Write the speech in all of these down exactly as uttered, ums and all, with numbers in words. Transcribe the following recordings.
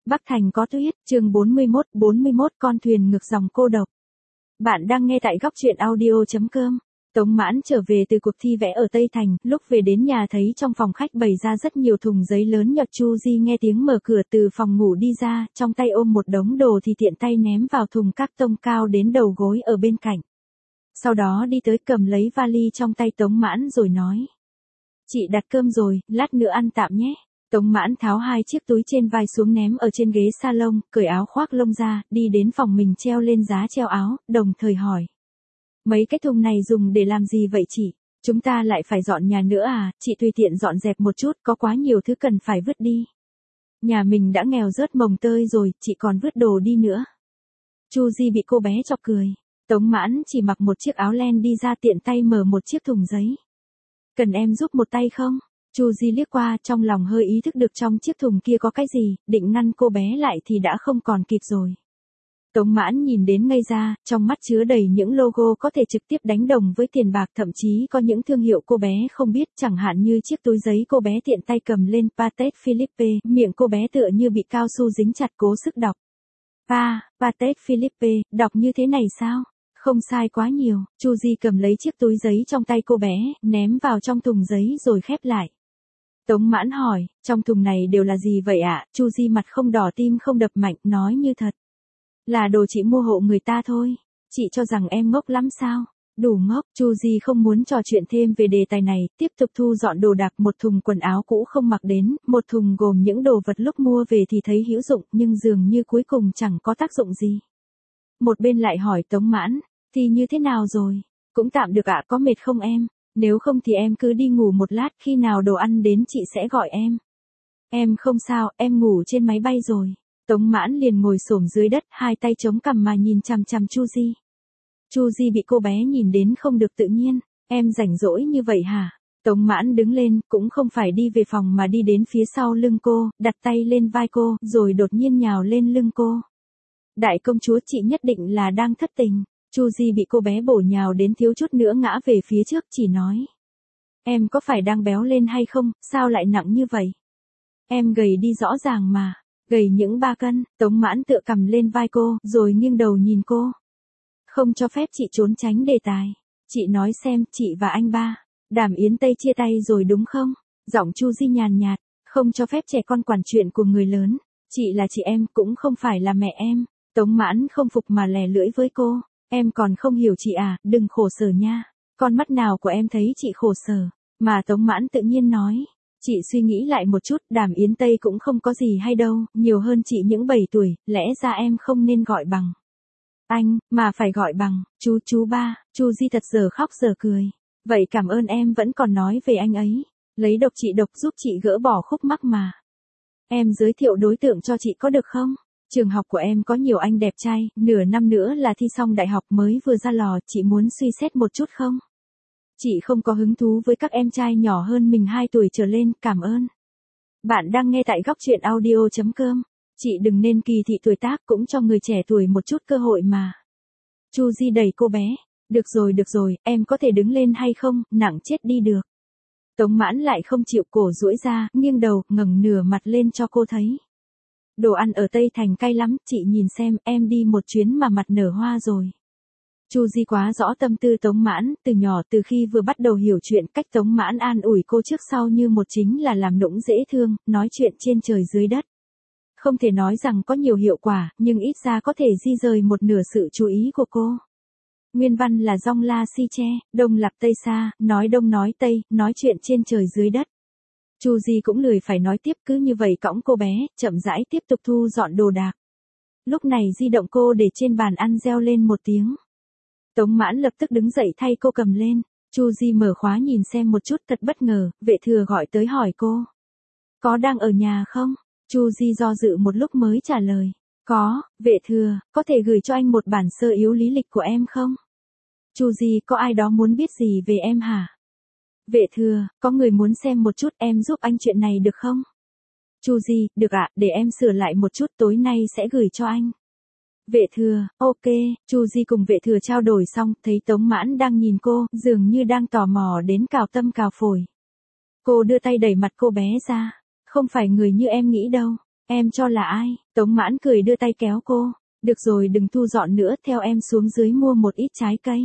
Bắc Thành có tuyết, chương bốn mươi mốt, bốn mươi mốt con thuyền ngược dòng cô độc. Bạn đang nghe tại góc truyện audio chấm com. Tống Mãn trở về từ cuộc thi vẽ ở Tây Thành, lúc về đến nhà thấy trong phòng khách bày ra rất nhiều thùng giấy lớn nhật. Chu Di nghe tiếng mở cửa từ phòng ngủ đi ra, trong tay ôm một đống đồ thì tiện tay ném vào thùng các tông cao đến đầu gối ở bên cạnh. Sau đó đi tới cầm lấy vali trong tay Tống Mãn rồi nói. Chị đặt cơm rồi, lát nữa ăn tạm nhé. Tống Mãn tháo hai chiếc túi trên vai xuống ném ở trên ghế salon, cởi áo khoác lông ra, đi đến phòng mình treo lên giá treo áo, đồng thời hỏi. Mấy cái thùng này dùng để làm gì vậy chị? Chúng ta lại phải dọn nhà nữa à? Chị tùy tiện dọn dẹp một chút, có quá nhiều thứ cần phải vứt đi. Nhà mình đã nghèo rớt mồng tơi rồi, chị còn vứt đồ đi nữa. Chu Di bị cô bé chọc cười. Tống Mãn chỉ mặc một chiếc áo len đi ra tiện tay mở một chiếc thùng giấy. Cần em giúp một tay không? Chu Di liếc qua, trong lòng hơi ý thức được trong chiếc thùng kia có cái gì, định ngăn cô bé lại thì đã không còn kịp rồi. Tống Mãn nhìn đến ngây ra, trong mắt chứa đầy những logo có thể trực tiếp đánh đồng với tiền bạc, thậm chí có những thương hiệu cô bé không biết, chẳng hạn như chiếc túi giấy cô bé tiện tay cầm lên, Patek Philippe, miệng cô bé tựa như bị cao su dính chặt cố sức đọc. Pa, Patek Philippe, đọc như thế này sao? Không sai quá nhiều. Chu Di cầm lấy chiếc túi giấy trong tay cô bé, ném vào trong thùng giấy rồi khép lại. Tống Mãn hỏi, trong thùng này đều là gì vậy ạ? À? Chu Di mặt không đỏ tim không đập mạnh, nói như thật. Là đồ chị mua hộ người ta thôi. Chị cho rằng em ngốc lắm sao? Đủ ngốc. Chu Di không muốn trò chuyện thêm về đề tài này, tiếp tục thu dọn đồ đạc. Một thùng quần áo cũ không mặc đến, một thùng gồm những đồ vật lúc mua về thì thấy hữu dụng, nhưng dường như cuối cùng chẳng có tác dụng gì. Một bên lại hỏi Tống Mãn, thì như thế nào rồi? Cũng tạm được ạ, à, có mệt không em? Nếu không thì em cứ đi ngủ một lát, khi nào đồ ăn đến chị sẽ gọi em. Em không sao, em ngủ trên máy bay rồi. Tống Mãn liền ngồi xổm dưới đất, hai tay chống cằm mà nhìn chằm chằm Chu Di. Chu Di bị cô bé nhìn đến không được tự nhiên, em rảnh rỗi như vậy hả? Tống Mãn đứng lên, cũng không phải đi về phòng mà đi đến phía sau lưng cô, đặt tay lên vai cô, rồi đột nhiên nhào lên lưng cô. Đại công chúa, chị nhất định là đang thất tình. Chu Di bị cô bé bổ nhào đến thiếu chút nữa ngã về phía trước, chỉ nói. Em có phải đang béo lên hay không, sao lại nặng như vậy? Em gầy đi rõ ràng mà, gầy những ba cân. Tống Mãn tựa cầm lên vai cô, rồi nghiêng đầu nhìn cô. Không cho phép chị trốn tránh đề tài. Chị nói xem, chị và anh ba, Đàm Yến Tây chia tay rồi đúng không? Giọng Chu Di nhàn nhạt, không cho phép trẻ con quản chuyện của người lớn. Chị là chị em, cũng không phải là mẹ em. Tống Mãn không phục mà lè lưỡi với cô. Em còn không hiểu chị à, đừng khổ sở nha. Con mắt nào của em thấy chị khổ sở? Mà Tống Mãn tự nhiên nói. Chị suy nghĩ lại một chút, Đàm Yến Tây cũng không có gì hay đâu, nhiều hơn chị những bảy tuổi, lẽ ra em không nên gọi bằng anh, mà phải gọi bằng chú chú ba. Chu Di thật giờ khóc giờ cười. Vậy cảm ơn em vẫn còn nói về anh ấy. Lấy độc trị độc giúp chị gỡ bỏ khúc mắc mà. Em giới thiệu đối tượng cho chị có được không? Trường học của em có nhiều anh đẹp trai, nửa năm nữa là thi xong đại học mới vừa ra lò, chị muốn suy xét một chút không? Chị không có hứng thú với các em trai nhỏ hơn mình hai tuổi trở lên, cảm ơn. Bạn đang nghe tại góc truyện audio chấm com. Chị đừng nên kỳ thị tuổi tác, cũng cho người trẻ tuổi một chút cơ hội mà. Chu Di đẩy cô bé. Được rồi được rồi, em có thể đứng lên hay không, nặng chết đi được. Tống Mãn lại không chịu, cổ duỗi ra, nghiêng đầu, ngẩng nửa mặt lên cho cô thấy. Đồ ăn ở Tây Thành cay lắm, chị nhìn xem, em đi một chuyến mà mặt nở hoa rồi. Chu Di quá rõ tâm tư Tống Mãn, từ nhỏ từ khi vừa bắt đầu hiểu chuyện, cách Tống Mãn an ủi cô trước sau như một, chính là làm nũng dễ thương, nói chuyện trên trời dưới đất. Không thể nói rằng có nhiều hiệu quả, nhưng ít ra có thể di rời một nửa sự chú ý của cô. Nguyên văn là Dong La Si Che, Đông Lạp Tây Sa, nói Đông nói Tây, nói chuyện trên trời dưới đất. Chu Di cũng lười phải nói tiếp, cứ như vậy cõng cô bé, chậm rãi tiếp tục thu dọn đồ đạc. Lúc này di động cô để trên bàn ăn reo lên một tiếng. Tống Mãn lập tức đứng dậy thay cô cầm lên. Chu Di mở khóa nhìn xem một chút, thật bất ngờ, vệ thừa gọi tới hỏi cô. Có đang ở nhà không? Chu Di do dự một lúc mới trả lời. Có, vệ thừa, có thể gửi cho anh một bản sơ yếu lý lịch của em không? Chu Di, có ai đó muốn biết gì về em hả? Vệ thừa, có người muốn xem một chút, em giúp anh chuyện này được không? Chu Di, được ạ, để em sửa lại một chút, tối nay sẽ gửi cho anh. Vệ thừa, ok. Chu Di cùng vệ thừa trao đổi xong, thấy Tống Mãn đang nhìn cô, dường như đang tò mò đến cào tâm cào phổi. Cô đưa tay đẩy mặt cô bé ra. Không phải người như em nghĩ đâu. Em cho là ai? Tống Mãn cười đưa tay kéo cô. Được rồi đừng thu dọn nữa, theo em xuống dưới mua một ít trái cây.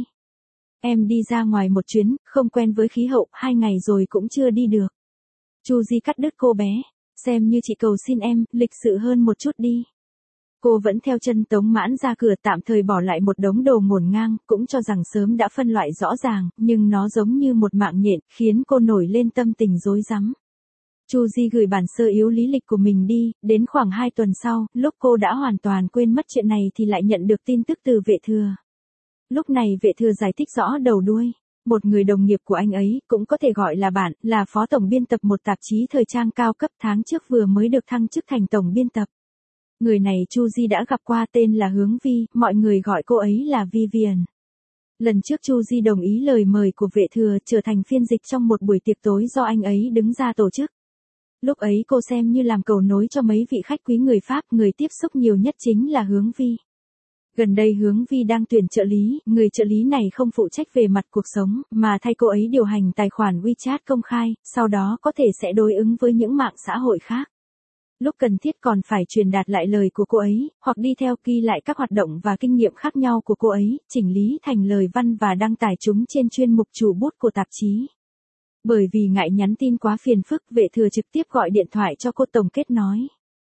Em đi ra ngoài một chuyến, không quen với khí hậu, hai ngày rồi cũng chưa đi được. Chu Di cắt đứt cô bé. Xem như chị cầu xin em, lịch sự hơn một chút đi. Cô vẫn theo chân Tống Mãn ra cửa, tạm thời bỏ lại một đống đồ ngổn ngang, cũng cho rằng sớm đã phân loại rõ ràng, nhưng nó giống như một mạng nhện, khiến cô nổi lên tâm tình rối rắm. Chu Di gửi bản sơ yếu lý lịch của mình đi, đến khoảng hai tuần sau, lúc cô đã hoàn toàn quên mất chuyện này thì lại nhận được tin tức từ Vệ Thừa. Lúc này Vệ Thừa giải thích rõ đầu đuôi. Một người đồng nghiệp của anh ấy, cũng có thể gọi là bạn, là phó tổng biên tập một tạp chí thời trang cao cấp, tháng trước vừa mới được thăng chức thành tổng biên tập. Người này Chu Di đã gặp qua, tên là Hướng Vi, mọi người gọi cô ấy là Vivian. Lần trước Chu Di đồng ý lời mời của Vệ Thừa trở thành phiên dịch trong một buổi tiệc tối do anh ấy đứng ra tổ chức. Lúc ấy cô xem như làm cầu nối cho mấy vị khách quý người Pháp, người tiếp xúc nhiều nhất chính là Hướng Vi. Gần đây Hướng Vi đang tuyển trợ lý, người trợ lý này không phụ trách về mặt cuộc sống, mà thay cô ấy điều hành tài khoản WeChat công khai, sau đó có thể sẽ đối ứng với những mạng xã hội khác. Lúc cần thiết còn phải truyền đạt lại lời của cô ấy, hoặc đi theo ghi lại các hoạt động và kinh nghiệm khác nhau của cô ấy, chỉnh lý thành lời văn và đăng tải chúng trên chuyên mục chủ bút của tạp chí. Bởi vì ngại nhắn tin quá phiền phức, Vệ Thừa trực tiếp gọi điện thoại cho cô tổng kết nói.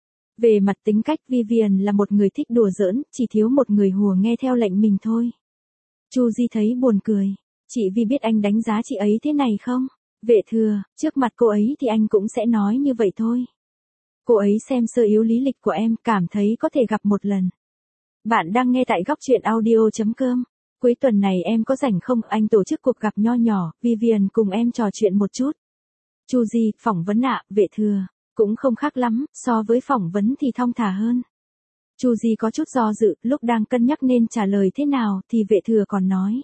Về mặt tính cách Vivian là một người thích đùa giỡn, chỉ thiếu một người hùa nghe theo lệnh mình thôi. Chu Di thấy buồn cười. Chị Vi biết anh đánh giá chị ấy thế này không? Vệ Thừa, trước mặt cô ấy thì anh cũng sẽ nói như vậy thôi. Cô ấy xem sơ yếu lý lịch của em, cảm thấy có thể gặp một lần. Bạn đang nghe tại góc truyện audio chấm com. Cuối tuần này em có rảnh không? Anh tổ chức cuộc gặp nho nhỏ, Vivian cùng em trò chuyện một chút. Chu Di, phỏng vấn ạ, Vệ Thừa. Cũng không khác lắm, so với phỏng vấn thì thong thả hơn. Chu Di có chút do dự, lúc đang cân nhắc nên trả lời thế nào thì Vệ Thừa còn nói.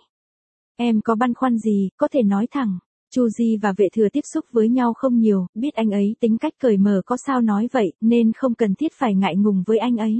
Em có băn khoăn gì, có thể nói thẳng. Chu Di và Vệ Thừa tiếp xúc với nhau không nhiều, biết anh ấy tính cách cởi mở có sao nói vậy, nên không cần thiết phải ngại ngùng với anh ấy.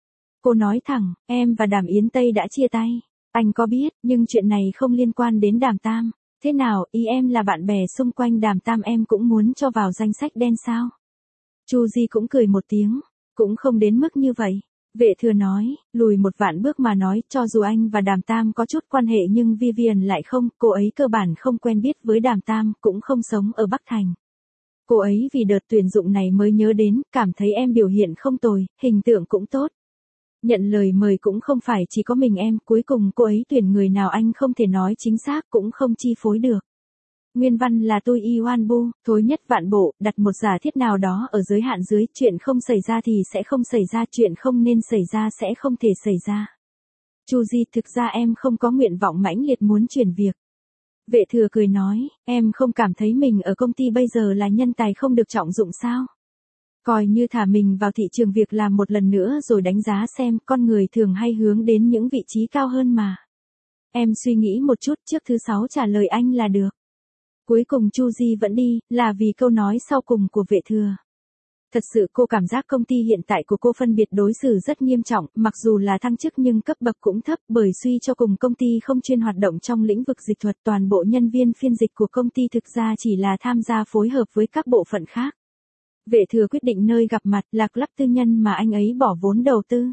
Cô nói thẳng, em và Đàm Yến Tây đã chia tay. Anh có biết, nhưng chuyện này không liên quan đến Đàm Tam. Thế nào, ý em là bạn bè xung quanh Đàm Tam em cũng muốn cho vào danh sách đen sao? Chu Di cũng cười một tiếng, cũng không đến mức như vậy. Vệ Thừa nói, lùi một vạn bước mà nói, cho dù anh và Đàm Tam có chút quan hệ nhưng Vivian lại không, cô ấy cơ bản không quen biết với Đàm Tam, cũng không sống ở Bắc Thành. Cô ấy vì đợt tuyển dụng này mới nhớ đến, cảm thấy em biểu hiện không tồi, hình tượng cũng tốt. Nhận lời mời cũng không phải chỉ có mình em, cuối cùng cô ấy tuyển người nào anh không thể nói chính xác, cũng không chi phối được. Nguyên văn là tôi Iwan Bu, thối nhất vạn bộ, đặt một giả thiết nào đó ở giới hạn dưới, chuyện không xảy ra thì sẽ không xảy ra, chuyện không nên xảy ra sẽ không thể xảy ra. Chu Di, thực ra em không có nguyện vọng mãnh liệt muốn chuyển việc. Vệ Thừa cười nói, em không cảm thấy mình ở công ty bây giờ là nhân tài không được trọng dụng sao? Coi như thả mình vào thị trường việc làm một lần nữa rồi đánh giá xem, con người thường hay hướng đến những vị trí cao hơn mà. Em suy nghĩ một chút, trước thứ sáu trả lời anh là được. Cuối cùng Chu Di vẫn đi, là vì câu nói sau cùng của Vệ Thừa. Thật sự cô cảm giác công ty hiện tại của cô phân biệt đối xử rất nghiêm trọng, mặc dù là thăng chức nhưng cấp bậc cũng thấp, bởi suy cho cùng công ty không chuyên hoạt động trong lĩnh vực dịch thuật, toàn bộ nhân viên phiên dịch của công ty thực ra chỉ là tham gia phối hợp với các bộ phận khác. Vệ Thừa quyết định nơi gặp mặt là club tư nhân mà anh ấy bỏ vốn đầu tư.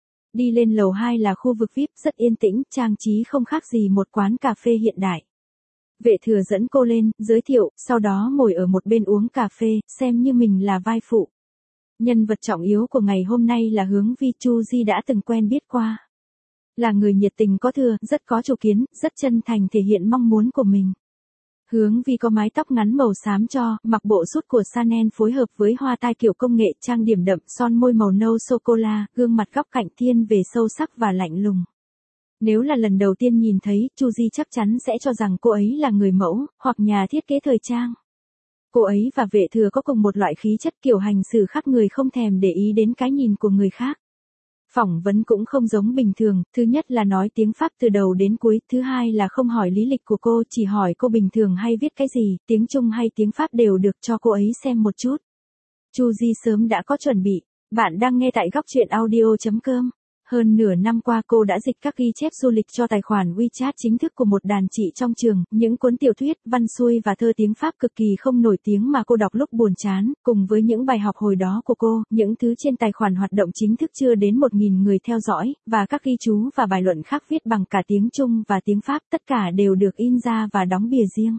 Đi lên lầu hai là khu vực vi ai pi, rất yên tĩnh, trang trí không khác gì một quán cà phê hiện đại. Vệ Thừa dẫn cô lên, giới thiệu, sau đó ngồi ở một bên uống cà phê, xem như mình là vai phụ. Nhân vật trọng yếu của ngày hôm nay là Hướng Vi, Chu Di đã từng quen biết qua. Là người nhiệt tình có thừa, rất có chủ kiến, rất chân thành thể hiện mong muốn của mình. Hướng Vi có mái tóc ngắn màu xám cho, mặc bộ sút của Chanel phối hợp với hoa tai kiểu công nghệ, trang điểm đậm, son môi màu nâu sô-cô-la, gương mặt góc cạnh thiên về sâu sắc và lạnh lùng. Nếu là lần đầu tiên nhìn thấy, Chu Di chắc chắn sẽ cho rằng cô ấy là người mẫu, hoặc nhà thiết kế thời trang. Cô ấy và Vệ Thừa có cùng một loại khí chất, kiểu hành xử khác người, không thèm để ý đến cái nhìn của người khác. Phỏng vấn cũng không giống bình thường, thứ nhất là nói tiếng Pháp từ đầu đến cuối, thứ hai là không hỏi lý lịch của cô, chỉ hỏi cô bình thường hay viết cái gì, tiếng Trung hay tiếng Pháp đều được, cho cô ấy xem một chút. Chu Di sớm đã có chuẩn bị. Bạn đang nghe tại góc truyện audio chấm com. Hơn nửa năm qua cô đã dịch các ghi chép du lịch cho tài khoản WeChat chính thức của một đàn chị trong trường, những cuốn tiểu thuyết, văn xuôi và thơ tiếng Pháp cực kỳ không nổi tiếng mà cô đọc lúc buồn chán, cùng với những bài học hồi đó của cô, những thứ trên tài khoản hoạt động chính thức chưa đến một nghìn người theo dõi, và các ghi chú và bài luận khác viết bằng cả tiếng Trung và tiếng Pháp, tất cả đều được in ra và đóng bìa riêng.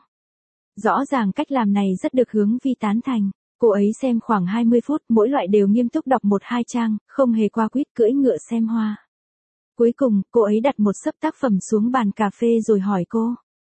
Rõ ràng cách làm này rất được Hướng Vi tán thành. Cô ấy xem khoảng hai mươi phút, mỗi loại đều nghiêm túc đọc một hai trang, không hề qua quýt cưỡi ngựa xem hoa. Cuối cùng, cô ấy đặt một xấp tác phẩm xuống bàn cà phê rồi hỏi cô.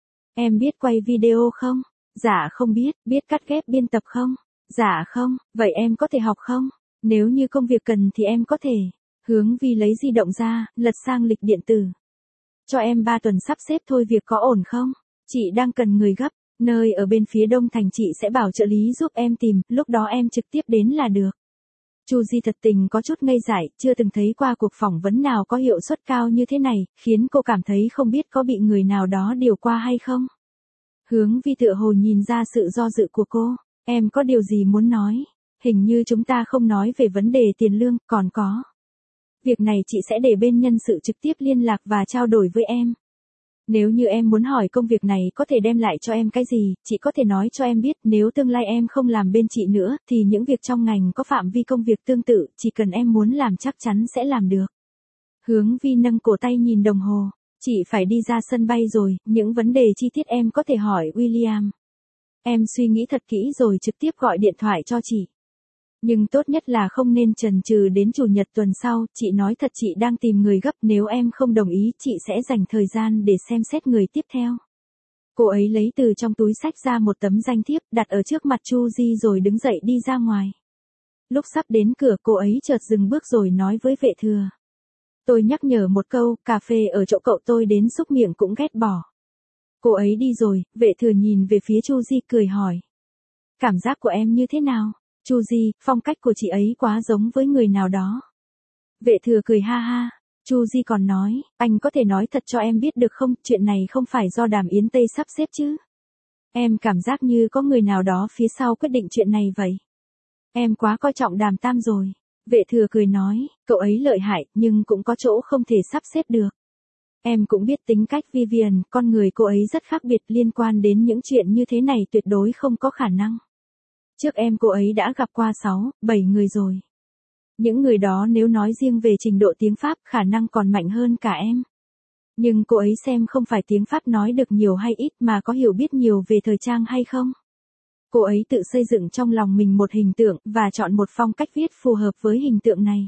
Em biết quay video không? Dạ không biết. Biết cắt ghép biên tập không? Dạ không. Vậy em có thể học không? Nếu như công việc cần thì em có thể. Hướng Vi lấy di động ra, lật sang lịch điện tử. Cho em ba tuần sắp xếp thôi, việc có ổn không? Chị đang cần người gấp. Nơi ở bên phía đông thành chị sẽ bảo trợ lý giúp em tìm, lúc đó em trực tiếp đến là được. Chu Di thật tình có chút ngây dại, chưa từng thấy qua cuộc phỏng vấn nào có hiệu suất cao như thế này, khiến cô cảm thấy không biết có bị người nào đó điều qua hay không. Hướng Vi tựa hồ nhìn ra sự do dự của cô. Em có điều gì muốn nói? Hình như chúng ta không nói về vấn đề tiền lương, còn có. Việc này chị sẽ để bên nhân sự trực tiếp liên lạc và trao đổi với em. Nếu như em muốn hỏi công việc này có thể đem lại cho em cái gì, chị có thể nói cho em biết, nếu tương lai em không làm bên chị nữa, thì những việc trong ngành có phạm vi công việc tương tự, chỉ cần em muốn làm chắc chắn sẽ làm được. Hướng Vi nâng cổ tay nhìn đồng hồ, chị phải đi ra sân bay rồi, những vấn đề chi tiết em có thể hỏi William. Em suy nghĩ thật kỹ rồi trực tiếp gọi điện thoại cho chị. Nhưng tốt nhất là không nên chần chừ đến chủ nhật tuần sau, chị nói thật chị đang tìm người gấp, nếu em không đồng ý chị sẽ dành thời gian để xem xét người tiếp theo. Cô ấy lấy từ trong túi xách ra một tấm danh thiếp đặt ở trước mặt Chu Di rồi đứng dậy đi ra ngoài. Lúc sắp đến cửa cô ấy chợt dừng bước rồi nói với vệ thừa. Tôi nhắc nhở một câu, cà phê ở chỗ cậu tôi đến xúc miệng cũng ghét bỏ. Cô ấy đi rồi, vệ thừa nhìn về phía Chu Di cười hỏi. Cảm giác của em như thế nào? Chu Di, phong cách của chị ấy quá giống với người nào đó. Vệ thừa cười ha ha. Chu Di còn nói, anh có thể nói thật cho em biết được không, chuyện này không phải do Đàm Yến Tây sắp xếp chứ. Em cảm giác như có người nào đó phía sau quyết định chuyện này vậy. Em quá coi trọng Đàm Tam rồi. Vệ thừa cười nói, cậu ấy lợi hại, nhưng cũng có chỗ không thể sắp xếp được. Em cũng biết tính cách Vivian, con người cô ấy rất khác biệt, liên quan đến những chuyện như thế này tuyệt đối không có khả năng. Trước em cô ấy đã gặp qua sáu, bảy người rồi. Những người đó nếu nói riêng về trình độ tiếng Pháp khả năng còn mạnh hơn cả em. Nhưng cô ấy xem không phải tiếng Pháp nói được nhiều hay ít mà có hiểu biết nhiều về thời trang hay không. Cô ấy tự xây dựng trong lòng mình một hình tượng và chọn một phong cách viết phù hợp với hình tượng này.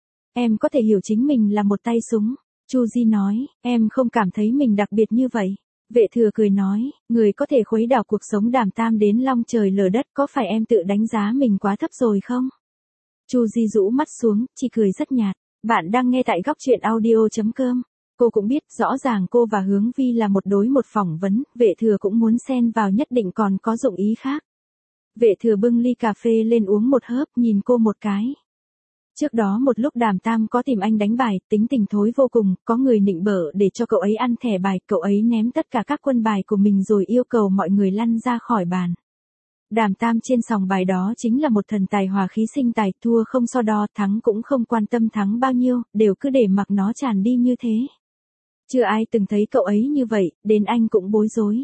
Em có thể hiểu chính mình là một tay súng. Chu Di nói, em không cảm thấy mình đặc biệt như vậy. Vệ thừa cười nói, người có thể khuấy đảo cuộc sống Đàm Tam đến long trời lở đất, có phải em tự đánh giá mình quá thấp rồi không? Chu Di rũ mắt xuống, chỉ cười rất nhạt. Bạn đang nghe tại góc truyện audio chấm com. Cô cũng biết rõ ràng cô và Hướng Vi là một đối một phỏng vấn, vệ thừa cũng muốn xen vào nhất định còn có dụng ý khác. Vệ thừa bưng ly cà phê lên uống một hớp, nhìn cô một cái. Trước đó một lúc Đàm Tam có tìm anh đánh bài, tính tình thối vô cùng, có người nịnh bợ để cho cậu ấy ăn thẻ bài, cậu ấy ném tất cả các quân bài của mình rồi yêu cầu mọi người lăn ra khỏi bàn. Đàm Tam trên sòng bài đó chính là một thần tài hòa khí sinh tài, thua không so đo, thắng cũng không quan tâm thắng bao nhiêu, đều cứ để mặc nó tràn đi như thế. Chưa ai từng thấy cậu ấy như vậy, đến anh cũng bối rối.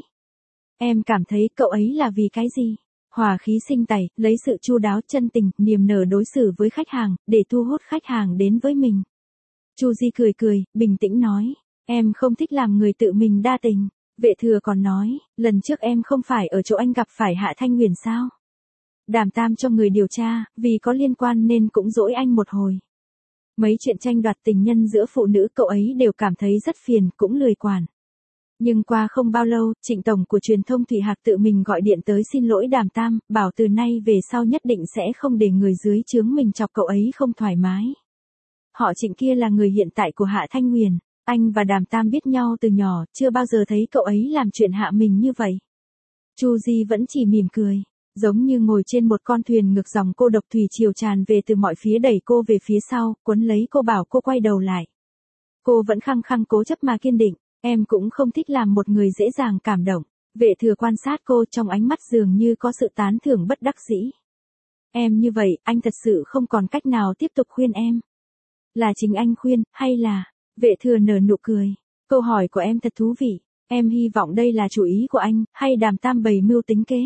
Em cảm thấy cậu ấy là vì cái gì? Hòa khí sinh tài, lấy sự chu đáo, chân tình, niềm nở đối xử với khách hàng, để thu hút khách hàng đến với mình. Chu Di cười cười, bình tĩnh nói, em không thích làm người tự mình đa tình. Vệ thừa còn nói, lần trước em không phải ở chỗ anh gặp phải Hạ Thanh Huyền sao? Đàm Tam cho người điều tra, vì có liên quan nên cũng dỗi anh một hồi. Mấy chuyện tranh đoạt tình nhân giữa phụ nữ cậu ấy đều cảm thấy rất phiền, cũng lười quản. Nhưng qua không bao lâu, Trịnh tổng của truyền thông Thủy Hạc tự mình gọi điện tới xin lỗi Đàm Tam, bảo từ nay về sau nhất định sẽ không để người dưới trướng mình chọc cậu ấy không thoải mái. Họ Trịnh kia là người hiện tại của Hạ Thanh Huyền, anh và Đàm Tam biết nhau từ nhỏ, chưa bao giờ thấy cậu ấy làm chuyện hạ mình như vậy. Chu Di vẫn chỉ mỉm cười, giống như ngồi trên một con thuyền ngược dòng cô độc, thủy triều tràn về từ mọi phía đẩy cô về phía sau, quấn lấy cô bảo cô quay đầu lại. Cô vẫn khăng khăng cố chấp mà kiên định. Em cũng không thích làm một người dễ dàng cảm động. Vệ thừa quan sát cô, trong ánh mắt dường như có sự tán thưởng bất đắc dĩ. Em như vậy, anh thật sự không còn cách nào tiếp tục khuyên em. Là chính anh khuyên, hay là... Vệ thừa nở nụ cười. Câu hỏi của em thật thú vị. Em hy vọng đây là chủ ý của anh, hay Đàm Tam bày mưu tính kế.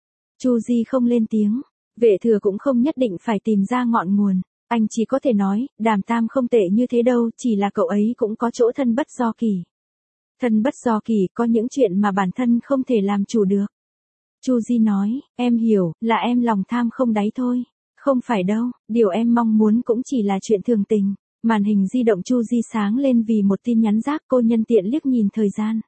Chu Di không lên tiếng. Vệ thừa cũng không nhất định phải tìm ra ngọn nguồn. Anh chỉ có thể nói, Đàm Tam không tệ như thế đâu, chỉ là cậu ấy cũng có chỗ thân bất do kỳ. Thân bất do kỳ, có những chuyện mà bản thân không thể làm chủ được. Chu Di nói, em hiểu, là em lòng tham không đáy thôi. Không phải đâu, điều em mong muốn cũng chỉ là chuyện thường tình. Màn hình di động Chu Di sáng lên vì một tin nhắn rác, cô nhân tiện liếc nhìn thời gian.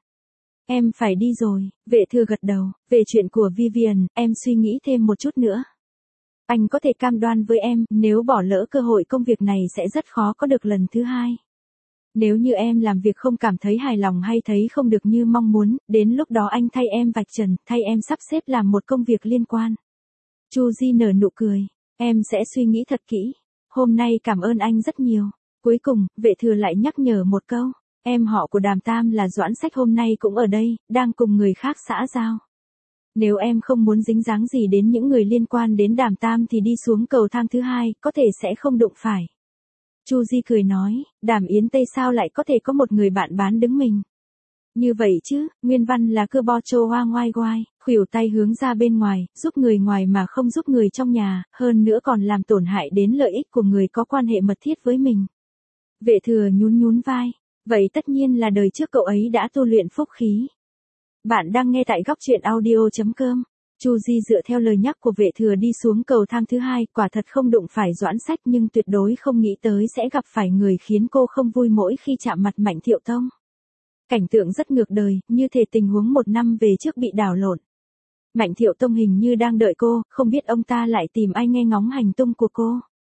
Em phải đi rồi, vệ thừa gật đầu, về chuyện của Vivian, em suy nghĩ thêm một chút nữa. Anh có thể cam đoan với em, nếu bỏ lỡ cơ hội công việc này sẽ rất khó có được lần thứ hai. Nếu như em làm việc không cảm thấy hài lòng hay thấy không được như mong muốn, đến lúc đó anh thay em vạch trần, thay em sắp xếp làm một công việc liên quan. Chu Di nở nụ cười, em sẽ suy nghĩ thật kỹ. Hôm nay cảm ơn anh rất nhiều. Cuối cùng, vệ thừa lại nhắc nhở một câu. Em họ của Đàm Tam là Doãn Sách hôm nay cũng ở đây, đang cùng người khác xã giao. Nếu em không muốn dính dáng gì đến những người liên quan đến Đàm Tam thì đi xuống cầu thang thứ hai, có thể sẽ không đụng phải. Chu Di cười nói, Đàm Yến Tây sao lại có thể có một người bạn bán đứng mình. Như vậy chứ, nguyên văn là cơ bo chô hoa ngoai ngoai, khuỷu tay hướng ra bên ngoài, giúp người ngoài mà không giúp người trong nhà, hơn nữa còn làm tổn hại đến lợi ích của người có quan hệ mật thiết với mình. Vệ thừa nhún nhún vai, vậy tất nhiên là đời trước cậu ấy đã tu luyện phúc khí. Bạn đang nghe tại góc truyện audio chấm com. Chu Di dựa theo lời nhắc của vệ thừa đi xuống cầu thang thứ hai, quả thật không đụng phải Doãn Sách nhưng tuyệt đối không nghĩ tới sẽ gặp phải người khiến cô không vui mỗi khi chạm mặt Mạnh Thiệu Tông. Cảnh tượng rất ngược đời, như thể tình huống một năm về trước bị đảo lộn. Mạnh Thiệu Tông hình như đang đợi cô, không biết ông ta lại tìm ai nghe ngóng hành tung của cô.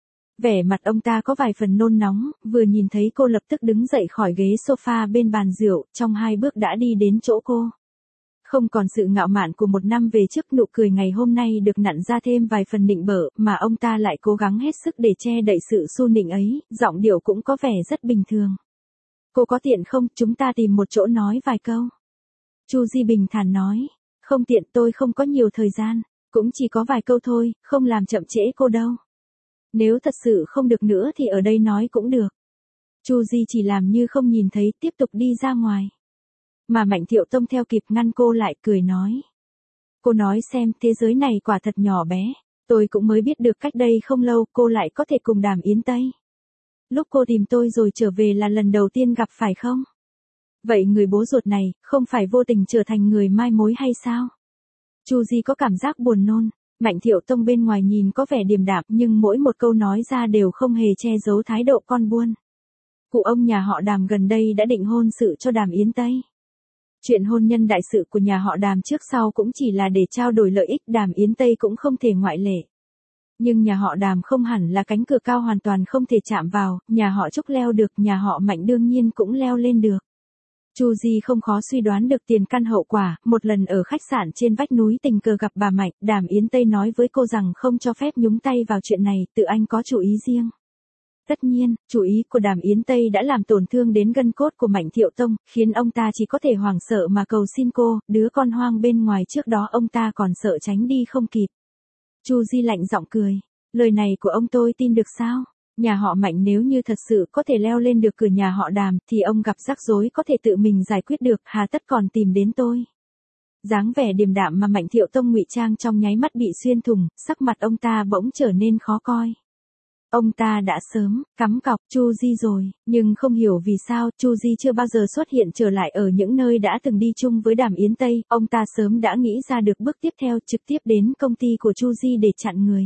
Vẻ mặt ông ta có vài phần nôn nóng, vừa nhìn thấy cô lập tức đứng dậy khỏi ghế sofa bên bàn rượu, trong hai bước đã đi đến chỗ cô. Không còn sự ngạo mạn của một năm về trước, nụ cười ngày hôm nay được nặn ra thêm vài phần nịnh bợ, mà ông ta lại cố gắng hết sức để che đậy sự su nịnh ấy, giọng điệu cũng có vẻ rất bình thường. Cô có tiện không, chúng ta tìm một chỗ nói vài câu. Chu Di bình thản nói, không tiện, tôi không có nhiều thời gian, cũng chỉ có vài câu thôi, không làm chậm trễ cô đâu. Nếu thật sự không được nữa thì ở đây nói cũng được. Chu Di chỉ làm như không nhìn thấy, tiếp tục đi ra ngoài. Mà Mạnh Thiệu Tông theo kịp ngăn cô lại, cười nói. Cô nói xem, thế giới này quả thật nhỏ bé. Tôi cũng mới biết được cách đây không lâu cô lại có thể cùng Đàm Yến Tây. Lúc cô tìm tôi rồi trở về là lần đầu tiên gặp phải không? Vậy người bố ruột này, không phải vô tình trở thành người mai mối hay sao? Chu Di có cảm giác buồn nôn. Mạnh Thiệu Tông bên ngoài nhìn có vẻ điềm đạm nhưng mỗi một câu nói ra đều không hề che giấu thái độ con buôn. Cụ ông nhà họ Đàm gần đây đã định hôn sự cho Đàm Yến Tây. Chuyện hôn nhân đại sự của nhà họ Đàm trước sau cũng chỉ là để trao đổi lợi ích, Đàm Yến Tây cũng không thể ngoại lệ. Nhưng nhà họ Đàm không hẳn là cánh cửa cao hoàn toàn không thể chạm vào, nhà họ Trúc leo được, nhà họ Mạnh đương nhiên cũng leo lên được. Chu Di không khó suy đoán được tiền căn hậu quả, một lần ở khách sạn trên vách núi tình cờ gặp bà Mạnh, Đàm Yến Tây nói với cô rằng không cho phép nhúng tay vào chuyện này, tự anh có chủ ý riêng. Tất nhiên, chủ ý của Đàm Yến Tây đã làm tổn thương đến gân cốt của Mạnh Thiệu Tông, khiến ông ta chỉ có thể hoảng sợ mà cầu xin cô, đứa con hoang bên ngoài trước đó ông ta còn sợ tránh đi không kịp. Chu Di lạnh giọng cười, lời này của ông tôi tin được sao? Nhà họ Mạnh nếu như thật sự có thể leo lên được cửa nhà họ Đàm thì ông gặp rắc rối có thể tự mình giải quyết được, hà tất còn tìm đến tôi. Dáng vẻ điềm đạm mà Mạnh Thiệu Tông ngụy trang trong nháy mắt bị xuyên thủng, sắc mặt ông ta bỗng trở nên khó coi. Ông ta đã sớm cắm cọc Chu Di rồi, nhưng không hiểu vì sao Chu Di chưa bao giờ xuất hiện trở lại ở những nơi đã từng đi chung với Đàm Yến Tây, ông ta sớm đã nghĩ ra được bước tiếp theo, trực tiếp đến công ty của Chu Di để chặn người.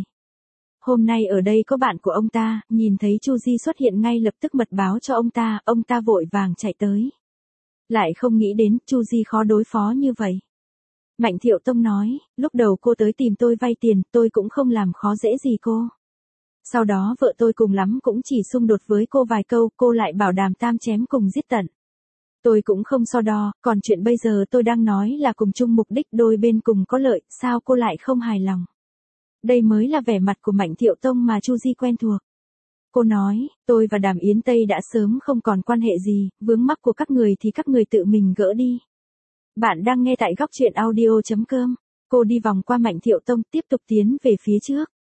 Hôm nay ở đây có bạn của ông ta, nhìn thấy Chu Di xuất hiện ngay lập tức mật báo cho ông ta, ông ta vội vàng chạy tới. Lại không nghĩ đến Chu Di khó đối phó như vậy. Mạnh Thiệu Tông nói, lúc đầu cô tới tìm tôi vay tiền, tôi cũng không làm khó dễ gì cô. Sau đó vợ tôi cùng lắm cũng chỉ xung đột với cô vài câu, cô lại bảo Đàm Tam chém cùng giết tận. Tôi cũng không so đo, còn chuyện bây giờ tôi đang nói là cùng chung mục đích, đôi bên cùng có lợi, sao cô lại không hài lòng? Đây mới là vẻ mặt của Mạnh Thiệu Tông mà Chu Di quen thuộc. Cô nói, tôi và Đàm Yến Tây đã sớm không còn quan hệ gì, vướng mắc của các người thì các người tự mình gỡ đi. Bạn đang nghe tại góc truyện audio chấm com. Cô đi vòng qua Mạnh Thiệu Tông, tiếp tục tiến về phía trước.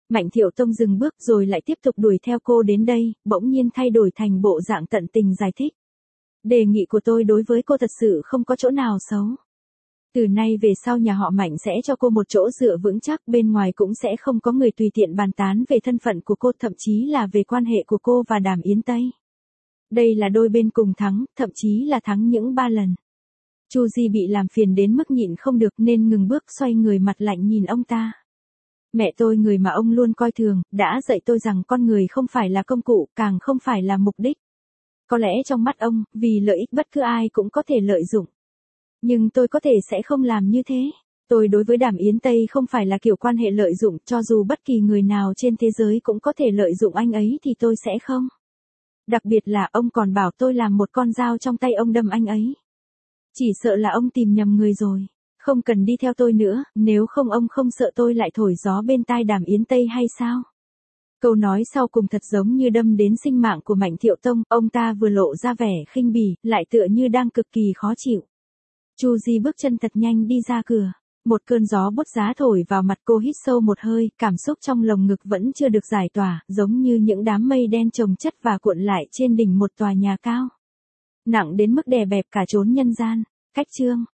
Mạnh Thiệu Tông dừng bước rồi lại tiếp tục đuổi theo cô đến đây, bỗng nhiên thay đổi thành bộ dạng tận tình giải thích. Đề nghị của tôi đối với cô thật sự không có chỗ nào xấu. Từ nay về sau nhà họ Mạnh sẽ cho cô một chỗ dựa vững chắc, bên ngoài cũng sẽ không có người tùy tiện bàn tán về thân phận của cô, thậm chí là về quan hệ của cô và Đàm Yến Tây. Đây là đôi bên cùng thắng, thậm chí là thắng những ba lần. Chu Di bị làm phiền đến mức nhịn không được nên ngừng bước, xoay người mặt lạnh nhìn ông ta. Mẹ tôi, người mà ông luôn coi thường, đã dạy tôi rằng con người không phải là công cụ, càng không phải là mục đích. Có lẽ trong mắt ông, vì lợi ích bất cứ ai cũng có thể lợi dụng. Nhưng tôi có thể sẽ không làm như thế. Tôi đối với Đàm Yến Tây không phải là kiểu quan hệ lợi dụng, cho dù bất kỳ người nào trên thế giới cũng có thể lợi dụng anh ấy thì tôi sẽ không. Đặc biệt là ông còn bảo tôi làm một con dao trong tay ông đâm anh ấy. Chỉ sợ là ông tìm nhầm người rồi. Không cần đi theo tôi nữa, nếu không ông không sợ tôi lại thổi gió bên tai Đàm Yến Tây hay sao? Câu nói sau cùng thật giống như đâm đến sinh mạng của Mạnh Thiệu Tông, ông ta vừa lộ ra vẻ khinh bỉ, lại tựa như đang cực kỳ khó chịu. Chu Di bước chân thật nhanh đi ra cửa. Một cơn gió bút giá thổi vào mặt cô, hít sâu một hơi, cảm xúc trong lồng ngực vẫn chưa được giải tỏa, giống như những đám mây đen chồng chất và cuộn lại trên đỉnh một tòa nhà cao. Nặng đến mức đè bẹp cả chốn nhân gian. Cách chương